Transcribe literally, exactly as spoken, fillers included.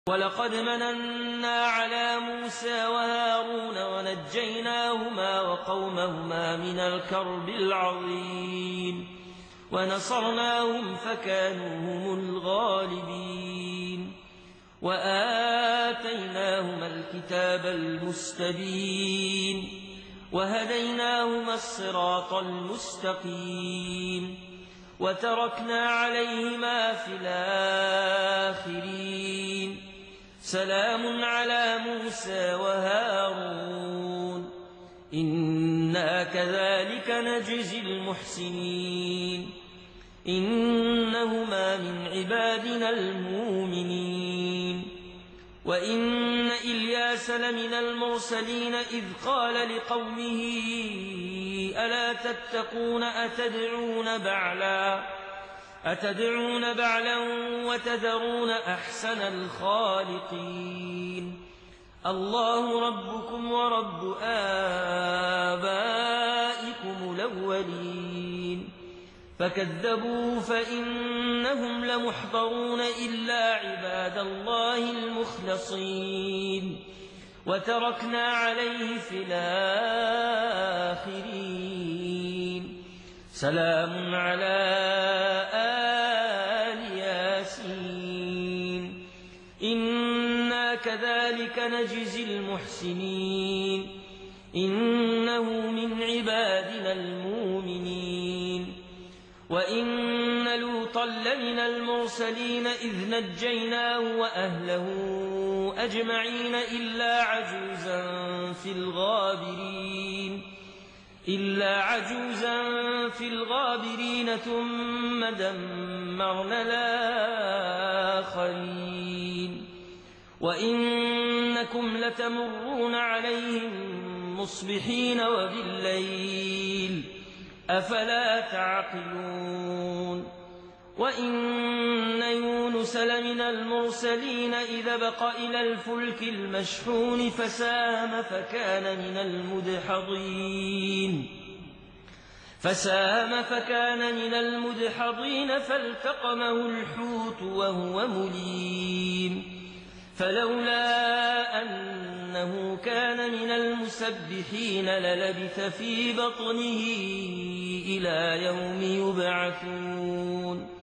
ولقد مننا على موسى وهارون ونجيناهما وقومهما من الكرب العظيم ونصرناهم فكانوا هم الغالبين وآتيناهما الكتاب المستبين وهديناهما الصراط المستقيم وتركنا عليهما في الآخرين سلام على موسى وهارون إنا كذلك نجزي المحسنين إنهما من عبادنا المؤمنين وإن إلياس لمن المرسلين إذ قال لقومه ألا تتقون أتدعون بعلا أتدعون بعلا وتذرون أحسن الخالقين الله ربكم ورب آبائكم الأولين فكذبوا فإنهم لمحضرون إلا عباد الله المخلصين وتركنا عليه في الآخرين سلام على آل ياسين إنا كذلك نجزي المحسنين إنه من عبادنا المؤمنين وإن لوطا لمن المرسلين إذ نجيناه وأهله أجمعين إلا عجوزا في الغابرين إلا عجوزا في الغابرين ثم دمرنا الآخرين وإنكم لتمرون عليهم مصبحين وبالليل أفلا تعقلون وإن يونس لمن المرسلين إذا بق إلى الفلك المشحون فساهم فكان من المدحضين فساهم فكان من المدحضين فالتقمه الحوت وهو مليم فلولا أنه كان من المسبحين للبث في بطنه إلى يوم يبعثون